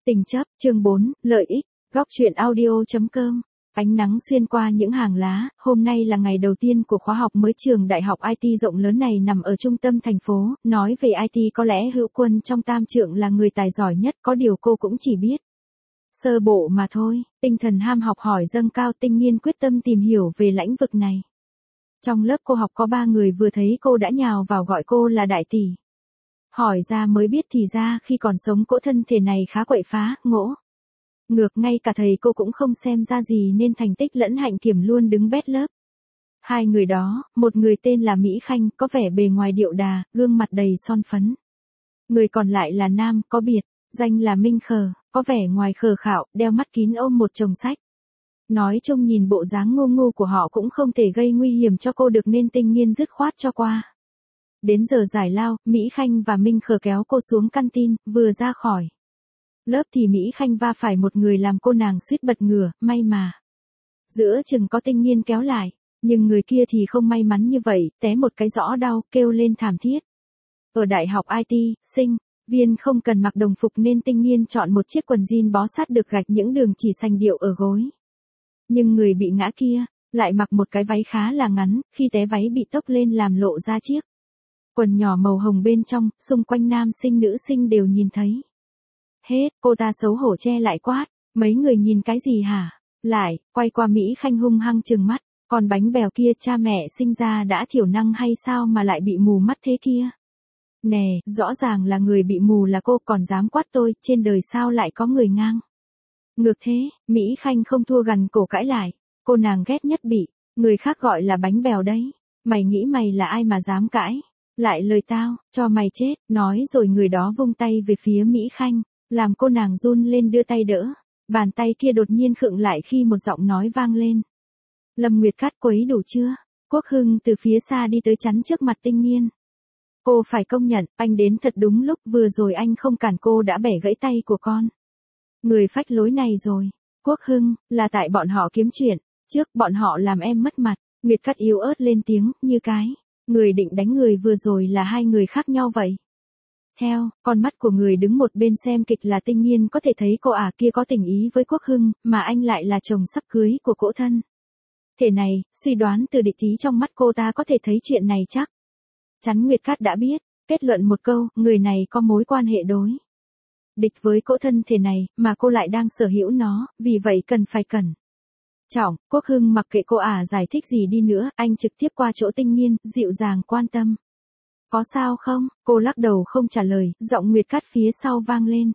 Tình chấp, chương 4, lợi ích, góc truyện audio.com. Ánh nắng xuyên qua những hàng lá, hôm nay là ngày đầu tiên của khóa học mới trường đại học IT rộng lớn này nằm ở trung tâm thành phố, nói về IT có lẽ Hữu Quân trong tam trượng là người tài giỏi nhất, có điều cô cũng chỉ biết sơ bộ mà thôi, tinh thần ham học hỏi dâng cao, Tinh Nghiên quyết tâm tìm hiểu về lĩnh vực này. Trong lớp cô học có 3 người vừa thấy cô đã nhào vào gọi cô là đại tỷ. Hỏi ra mới biết thì ra khi còn sống cỗ thân thể này khá quậy phá, ngỗ. Ngược ngay cả thầy cô cũng không xem ra gì nên thành tích lẫn hạnh kiểm luôn đứng bét lớp. Hai người đó, một người tên là Mỹ Khanh, có vẻ bề ngoài điệu đà, gương mặt đầy son phấn. Người còn lại là nam, có biệt, danh là Minh Khờ, có vẻ ngoài khờ khạo, đeo mắt kín ôm một chồng sách. Nói trông nhìn bộ dáng ngu ngu của họ cũng không thể gây nguy hiểm cho cô được nên Tinh Nghiên dứt khoát cho qua. Đến giờ giải lao, Mỹ Khanh và Minh Khờ kéo cô xuống canteen, vừa ra khỏi lớp thì Mỹ Khanh va phải một người làm cô nàng suýt bật ngửa, may mà giữa chừng có Tinh Nghiên kéo lại, nhưng người kia thì không may mắn như vậy, té một cái rõ đau, kêu lên thảm thiết. Ở đại học IT, sinh viên không cần mặc đồng phục nên Tinh Nghiên chọn một chiếc quần jean bó sát được gạch những đường chỉ sành điệu ở gối. Nhưng người bị ngã kia lại mặc một cái váy khá là ngắn, khi té váy bị tốc lên làm lộ ra chiếc quần nhỏ màu hồng bên trong, xung quanh nam sinh nữ sinh đều nhìn thấy. Hết, cô ta xấu hổ che lại quát, mấy người nhìn cái gì hả? Lại, quay qua Mỹ Khanh hung hăng trừng mắt, còn bánh bèo kia cha mẹ sinh ra đã thiểu năng hay sao mà lại bị mù mắt thế kia? Nè, rõ ràng là người bị mù là cô còn dám quát tôi, trên đời sao lại có người ngang? Ngược thế, Mỹ Khanh không thua gằn cổ cãi lại, cô nàng ghét nhất bị người khác gọi là bánh bèo đấy, mày nghĩ mày là ai mà dám cãi? Lại lời tao, cho mày chết, nói rồi người đó vung tay về phía Mỹ Khanh, làm cô nàng run lên đưa tay đỡ, bàn tay kia đột nhiên khựng lại khi một giọng nói vang lên. Lâm Nguyệt Cát quấy đủ chưa? Quốc Hưng từ phía xa đi tới chắn trước mặt Tinh Nghiên. Cô phải công nhận, anh đến thật đúng lúc, vừa rồi anh không cản cô đã bẻ gãy tay của con. Người phách lối này rồi. Quốc Hưng, là tại bọn họ kiếm chuyện, trước bọn họ làm em mất mặt. Nguyệt Cát yếu ớt lên tiếng, như cái người định đánh người vừa rồi là hai người khác nhau vậy. Theo con mắt của người đứng một bên xem kịch là Tinh Nghiên có thể thấy cô kia có tình ý với Quốc Hưng, mà anh lại là chồng sắp cưới của cỗ thân. Thế này, suy đoán từ địch ý trong mắt cô ta có thể thấy chuyện này chắc chắn Nguyệt Cát đã biết, kết luận một câu, người này có mối quan hệ đối địch với cỗ thân thể này, mà cô lại đang sở hữu nó, vì vậy cần phải cẩn trọng. Quốc Hưng mặc kệ cô giải thích gì đi nữa, anh trực tiếp qua chỗ Tinh Nghiên, dịu dàng quan tâm. Có sao không? Cô lắc đầu không trả lời, giọng Nguyệt Cát phía sau vang lên.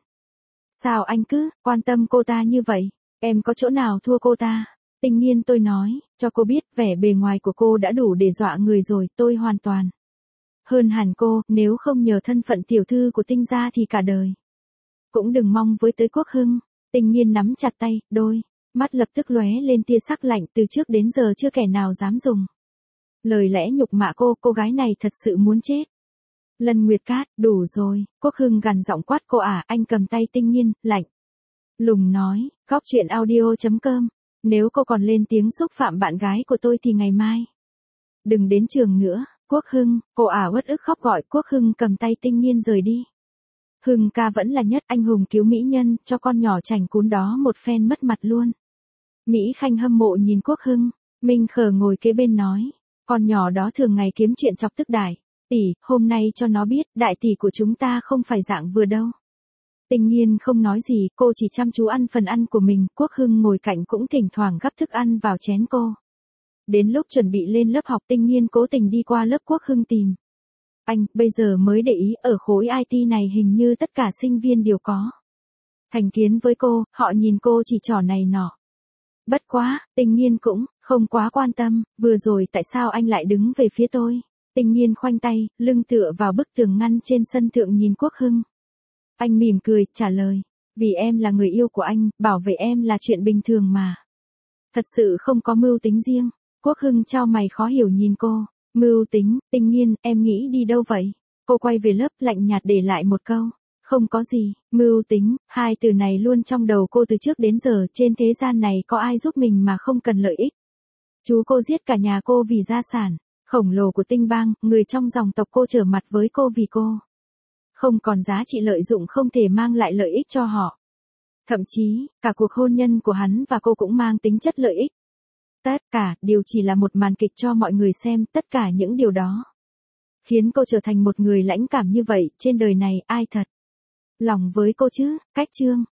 Sao anh cứ quan tâm cô ta như vậy? Em có chỗ nào thua cô ta? Tinh Nghiên, tôi nói cho cô biết, vẻ bề ngoài của cô đã đủ để dọa người rồi, tôi hoàn toàn hơn hẳn cô, nếu không nhờ thân phận tiểu thư của Tinh gia thì cả đời cũng đừng mong với tới Quốc Hưng. Tinh Nghiên nắm chặt tay, đôi mắt lập tức lóe lên tia sắc lạnh, từ trước đến giờ chưa kẻ nào dám dùng lời lẽ nhục mạ cô gái này thật sự muốn chết. Lân Nguyệt Cát, đủ rồi. Quốc Hưng gằn giọng quát cô anh cầm tay Tinh Nghiên, lạnh lùng nói, góc truyện audio.com, nếu cô còn lên tiếng xúc phạm bạn gái của tôi thì ngày mai đừng đến trường nữa. Quốc Hưng, cô uất ức khóc gọi. Quốc Hưng cầm tay Tinh Nghiên rời đi. Hưng ca vẫn là nhất anh hùng cứu mỹ nhân, cho con nhỏ chảnh cún đó một phen mất mặt luôn. Mỹ Khanh hâm mộ nhìn Quốc Hưng. Minh Khờ ngồi kế bên nói, con nhỏ đó thường ngày kiếm chuyện chọc tức đại tỷ, hôm nay cho nó biết, đại tỷ của chúng ta không phải dạng vừa đâu. Tinh Nghiên không nói gì, cô chỉ chăm chú ăn phần ăn của mình, Quốc Hưng ngồi cạnh cũng thỉnh thoảng gắp thức ăn vào chén cô. Đến lúc chuẩn bị lên lớp học, Tinh Nghiên cố tình đi qua lớp Quốc Hưng tìm anh, bây giờ mới để ý, ở khối IT này hình như tất cả sinh viên đều có thành kiến với cô, họ nhìn cô chỉ trỏ này nọ. Bất quá, Tinh Nghiên cũng không quá quan tâm, vừa rồi tại sao anh lại đứng về phía tôi? Tinh Nghiên khoanh tay, lưng tựa vào bức tường ngăn trên sân thượng nhìn Quốc Hưng. Anh mỉm cười, trả lời, vì em là người yêu của anh, bảo vệ em là chuyện bình thường mà. Thật sự không có mưu tính riêng. Quốc Hưng chau mày khó hiểu nhìn cô. Mưu tính, Tinh Nghiên, em nghĩ đi đâu vậy? Cô quay về lớp lạnh nhạt để lại một câu. Không có gì. Mưu tính, hai từ này luôn trong đầu cô từ trước đến giờ, trên thế gian này có ai giúp mình mà không cần lợi ích. Chú cô giết cả nhà cô vì gia sản khổng lồ của Tinh bang, người trong dòng tộc cô trở mặt với cô vì cô không còn giá trị lợi dụng, không thể mang lại lợi ích cho họ. Thậm chí, cả cuộc hôn nhân của hắn và cô cũng mang tính chất lợi ích. Tất cả đều chỉ là một màn kịch cho mọi người xem, tất cả những điều đó khiến cô trở thành một người lãnh cảm như vậy, trên đời này ai thật lòng với cô chứ, Cách Chương.